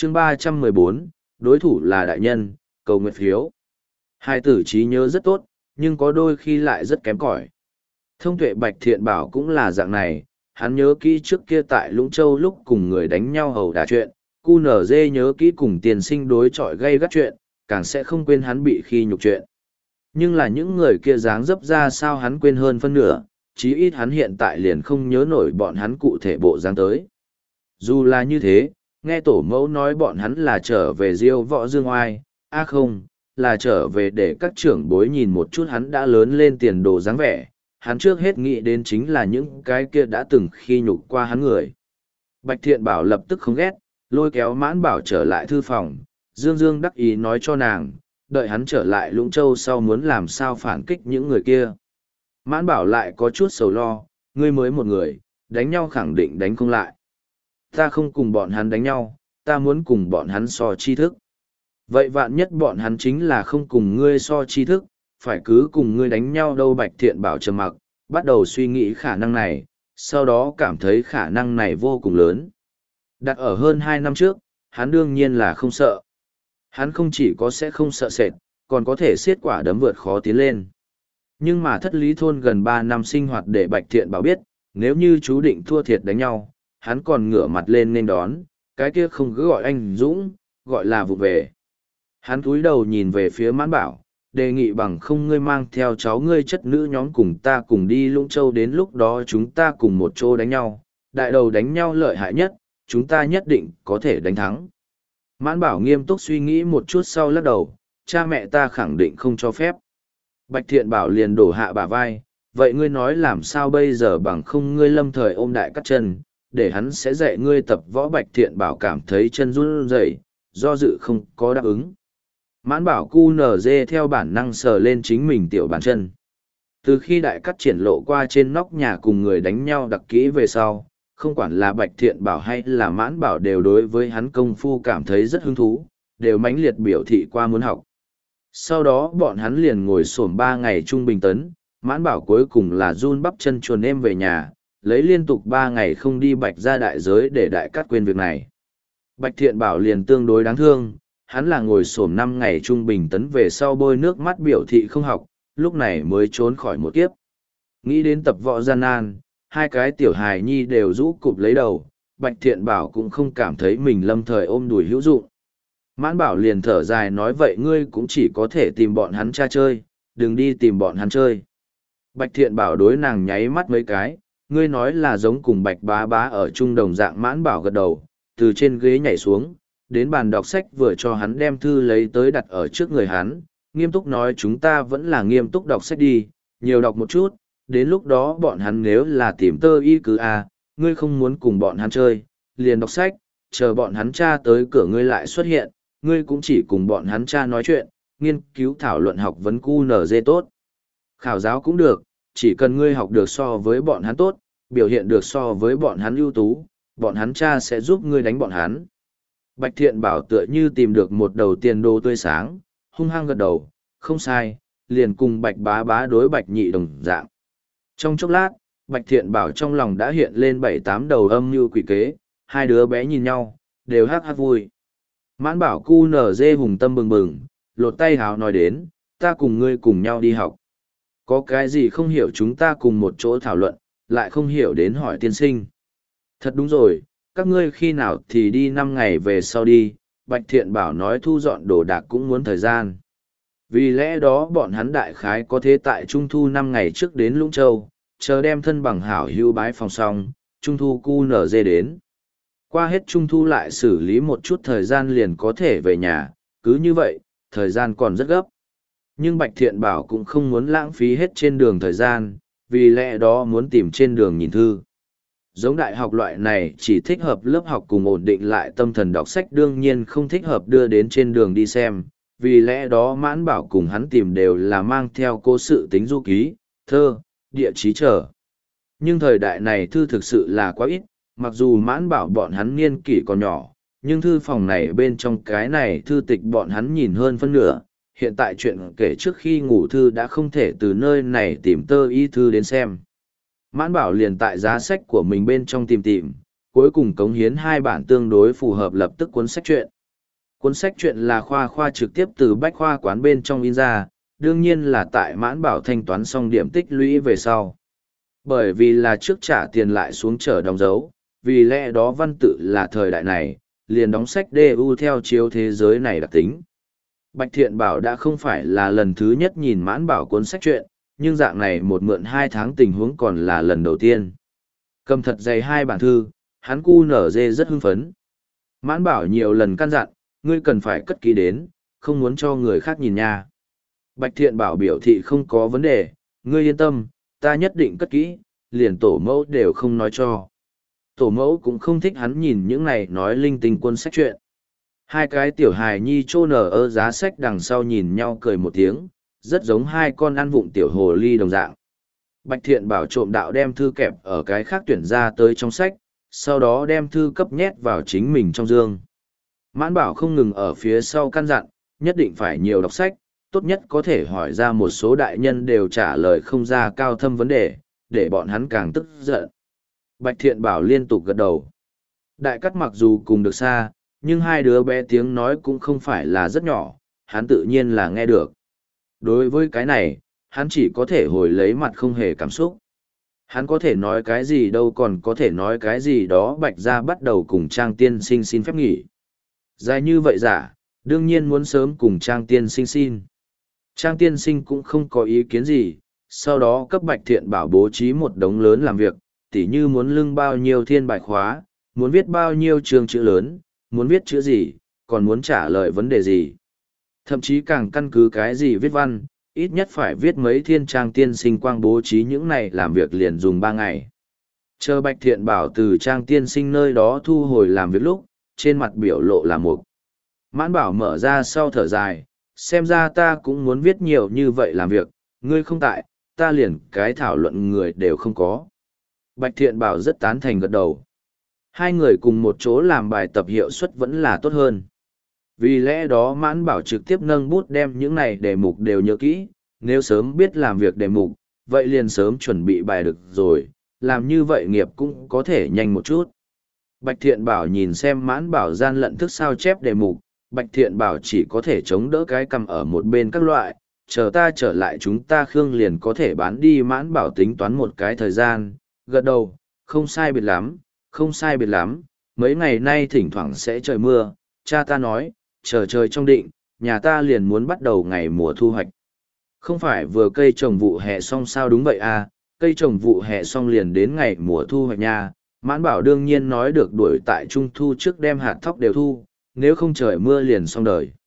chương 314, đối thủ là đại nhân, cầu nguyện phiếu. Hai tử trí nhớ rất tốt, nhưng có đôi khi lại rất kém cỏi. Thông tuệ Bạch Thiện Bảo cũng là dạng này, hắn nhớ kỹ trước kia tại Lũng Châu lúc cùng người đánh nhau hầu đả chuyện, QNZ nhớ kỹ cùng tiền sinh đối chọi gây gắt chuyện, càng sẽ không quên hắn bị khi nhục chuyện. Nhưng là những người kia dáng dấp ra sao hắn quên hơn phân nửa, chí ít hắn hiện tại liền không nhớ nổi bọn hắn cụ thể bộ dáng tới. Dù là như thế, nghe tổ mẫu nói bọn hắn là trở về diêu võ dương oai, không, là trở về để các trưởng bối nhìn một chút hắn đã lớn lên tiền đồ dáng vẻ, hắn trước hết nghĩ đến chính là những cái kia đã từng khi nhục qua hắn người. Bạch Thiện Bảo lập tức không ghét, lôi kéo Mãn Bảo trở lại thư phòng, Dương Dương đắc ý nói cho nàng, đợi hắn trở lại Lũng Châu sau muốn làm sao phản kích những người kia. Mãn Bảo lại có chút sầu lo, ngươi mới một người, đánh nhau khẳng định đánh không lại. Ta không cùng bọn hắn đánh nhau, ta muốn cùng bọn hắn so tri thức. Vậy vạn nhất bọn hắn chính là không cùng ngươi so tri thức, phải cứ cùng ngươi đánh nhau đâu. Bạch Thiện Bảo trầm mặc, bắt đầu suy nghĩ khả năng này, sau đó cảm thấy khả năng này vô cùng lớn. Đặt ở hơn 2 năm trước, hắn đương nhiên là không sợ. Hắn không chỉ có sẽ không sợ sệt, còn có thể xiết quả đấm vượt khó tiến lên. Nhưng mà thất lý thôn gần 3 năm sinh hoạt để Bạch Thiện Bảo biết, nếu như chú định thua thiệt đánh nhau, hắn còn ngửa mặt lên nên đón, cái kia không cứ gọi anh Dũng, gọi là vụ về. Hắn cúi đầu nhìn về phía Mãn Bảo, đề nghị bằng không ngươi mang theo cháu ngươi chất nữ nhóm cùng ta cùng đi Lũng Châu, đến lúc đó chúng ta cùng một chỗ đánh nhau, đại đầu đánh nhau lợi hại nhất, chúng ta nhất định có thể đánh thắng. Mãn Bảo nghiêm túc suy nghĩ một chút sau lắc đầu, cha mẹ ta khẳng định không cho phép. Bạch Thiện Bảo liền đổ hạ bả vai, vậy ngươi nói làm sao bây giờ bằng không ngươi lâm thời ôm đại cắt chân, để hắn sẽ dạy ngươi tập võ. Bạch Thiện Bảo cảm thấy chân run rẩy, do dự không có đáp ứng. Mãn Bảo QNZ theo bản năng sờ lên chính mình tiểu bàn chân. Từ khi đại cắt triển lộ qua trên nóc nhà cùng người đánh nhau đặc kỹ về sau, không quản là Bạch Thiện Bảo hay là Mãn Bảo đều đối với hắn công phu cảm thấy rất hứng thú, đều mãnh liệt biểu thị qua muốn học. Sau đó bọn hắn liền ngồi xổm 3 ngày trung bình tấn, Mãn Bảo cuối cùng là run bắp chân chuồn em về nhà, lấy liên tục 3 ngày không đi Bạch ra đại giới để đại cắt quên việc này. Bạch Thiện Bảo liền tương đối đáng thương, hắn là ngồi xổm 5 ngày trung bình tấn về sau bôi nước mắt biểu thị không học, lúc này mới trốn khỏi một kiếp. Nghĩ đến tập võ gian nan, hai cái tiểu hài nhi đều rũ cụp lấy đầu, Bạch Thiện Bảo cũng không cảm thấy mình lâm thời ôm đùi hữu dụng. Mãn Bảo liền thở dài nói vậy ngươi cũng chỉ có thể tìm bọn hắn cha chơi, đừng đi tìm bọn hắn chơi. Bạch Thiện Bảo đối nàng nháy mắt mấy cái, ngươi nói là giống cùng Bạch Bá Bá ở chung đồng dạng. Mãn Bảo gật đầu, từ trên ghế nhảy xuống, đến bàn đọc sách vừa cho hắn đem thư lấy tới đặt ở trước người hắn, nghiêm túc nói chúng ta vẫn là nghiêm túc đọc sách đi, nhiều đọc một chút, đến lúc đó bọn hắn nếu là tìm tơ y cứ ngươi không muốn cùng bọn hắn chơi, liền đọc sách, chờ bọn hắn cha tới cửa ngươi lại xuất hiện, ngươi cũng chỉ cùng bọn hắn cha nói chuyện, nghiên cứu thảo luận học vấn QNZ tốt. Khảo giáo cũng được, chỉ cần ngươi học được so với bọn hắn tốt, biểu hiện được so với bọn hắn ưu tú, bọn hắn cha sẽ giúp ngươi đánh bọn hắn. Bạch Thiện Bảo tựa như tìm được một đầu tiền đồ tươi sáng, hung hăng gật đầu, không sai, liền cùng Bạch Bá Bá đối Bạch Nhị đồng dạng. Trong chốc lát, Bạch Thiện Bảo trong lòng đã hiện lên 7-8 đầu âm mưu quỷ kế, hai đứa bé nhìn nhau, đều hát hát vui. Mãn Bảo QNZ hùng tâm bừng bừng, lột tay hào nói đến, ta cùng ngươi cùng nhau đi học. Có cái gì không hiểu chúng ta cùng một chỗ thảo luận, lại không hiểu đến hỏi tiên sinh. Thật đúng rồi, các ngươi khi nào thì đi 5 ngày về sau đi. Bạch Thiện Bảo nói thu dọn đồ đạc cũng muốn thời gian. Vì lẽ đó bọn hắn đại khái có thế tại Trung Thu 5 ngày trước đến Lũng Châu, chờ đem thân bằng hảo hữu bái phòng xong, Trung Thu QNZ đến. Qua hết Trung Thu lại xử lý một chút thời gian liền có thể về nhà, cứ như vậy, thời gian còn rất gấp. Nhưng Bạch Thiện Bảo cũng không muốn lãng phí hết trên đường thời gian, vì lẽ đó muốn tìm trên đường nhìn thư. Giống đại học loại này chỉ thích hợp lớp học cùng ổn định lại tâm thần đọc sách đương nhiên không thích hợp đưa đến trên đường đi xem, vì lẽ đó Mãn Bảo cùng hắn tìm đều là mang theo cố sự tính du ký, thơ, địa chí trở. Nhưng thời đại này thư thực sự là quá ít, mặc dù Mãn Bảo bọn hắn niên kỷ còn nhỏ, nhưng thư phòng này bên trong cái này thư tịch bọn hắn nhìn hơn phân nửa. Hiện tại chuyện kể trước khi ngủ thư đã không thể từ nơi này tìm tơ y thư đến xem. Mãn Bảo liền tại giá sách của mình bên trong tìm, cuối cùng cống hiến 2 bản tương đối phù hợp lập tức cuốn sách truyện. Cuốn sách truyện là khoa trực tiếp từ bách khoa quán bên trong in ra, đương nhiên là tại Mãn Bảo thanh toán xong điểm tích lũy về sau. Bởi vì là trước trả tiền lại xuống chở đóng dấu, vì lẽ đó văn tự là thời đại này, liền đóng sách DU theo chiếu thế giới này đặc tính. Bạch Thiện Bảo đã không phải là lần thứ nhất nhìn Mãn Bảo cuốn sách truyện, nhưng dạng này một mượn 2 tháng tình huống còn là lần đầu tiên. Cầm thật dày 2 bản thư, hắn cu nở dê rất hưng phấn. Mãn Bảo nhiều lần căn dặn, ngươi cần phải cất kỹ đến, không muốn cho người khác nhìn nha. Bạch Thiện Bảo biểu thị không có vấn đề, ngươi yên tâm, ta nhất định cất kỹ, liền tổ mẫu đều không nói cho. Tổ mẫu cũng không thích hắn nhìn những này nói linh tinh quân sách truyện. 2 cái tiểu hài nhi trô nở ở giá sách đằng sau nhìn nhau cười một tiếng, rất giống 2 con ăn vụng tiểu hồ ly đồng dạng. Bạch Thiện Bảo trộm đạo đem thư kẹp ở cái khác tuyển ra tới trong sách, sau đó đem thư cấp nhét vào chính mình trong dương. Mãn Bảo không ngừng ở phía sau căn dặn, nhất định phải nhiều đọc sách, tốt nhất có thể hỏi ra một số đại nhân đều trả lời không ra cao thâm vấn đề, để bọn hắn càng tức giận. Bạch Thiện Bảo liên tục gật đầu. Đại Cắt mặc dù cùng được xa, nhưng 2 đứa bé tiếng nói cũng không phải là rất nhỏ, hắn tự nhiên là nghe được. Đối với cái này, hắn chỉ có thể hồi lấy mặt không hề cảm xúc. Hắn có thể nói cái gì đâu còn có thể nói cái gì đó. Bạch gia bắt đầu cùng Trang tiên sinh xin phép nghỉ. Dài như vậy giả, đương nhiên muốn sớm cùng Trang tiên sinh xin. Trang tiên sinh cũng không có ý kiến gì, sau đó cấp Bạch Thiện Bảo bố trí một đống lớn làm việc, tỉ như muốn lưng bao nhiêu thiên bài khóa, muốn viết bao nhiêu trường chữ lớn, muốn viết chữ gì, còn muốn trả lời vấn đề gì. Thậm chí càng căn cứ cái gì viết văn, ít nhất phải viết mấy thiên. Trang tiên sinh quang bố trí những này làm việc liền dùng 3 ngày. Chờ Bạch Thiện Bảo từ Trang tiên sinh nơi đó thu hồi làm việc lúc, trên mặt biểu lộ là mục. Mãn Bảo mở ra sau thở dài, xem ra ta cũng muốn viết nhiều như vậy làm việc, ngươi không tại, ta liền cái thảo luận người đều không có. Bạch Thiện Bảo rất tán thành gật đầu. 2 người cùng một chỗ làm bài tập hiệu suất vẫn là tốt hơn. Vì lẽ đó Mãn Bảo trực tiếp nâng bút đem những này đề mục đều nhớ kỹ, nếu sớm biết làm việc đề mục, vậy liền sớm chuẩn bị bài được rồi, làm như vậy nghiệp cũng có thể nhanh một chút. Bạch Thiện Bảo nhìn xem Mãn Bảo gian lận thức sao chép đề mục, Bạch Thiện Bảo chỉ có thể chống đỡ cái cầm ở một bên các loại, chờ ta trở lại chúng ta Khương liền có thể bán đi. Mãn Bảo tính toán một cái thời gian, gật đầu, không sai biệt lắm, không sai biệt lắm, mấy ngày nay thỉnh thoảng sẽ trời mưa, cha ta nói, chờ trời trong định, nhà ta liền muốn bắt đầu ngày mùa thu hoạch. Không phải vừa cây trồng vụ hè xong sao? Đúng vậy à, cây trồng vụ hè xong liền đến ngày mùa thu hoạch nha. Mãn Bảo đương nhiên nói được đuổi tại trung thu trước đem hạt thóc đều thu, nếu không trời mưa liền xong đời.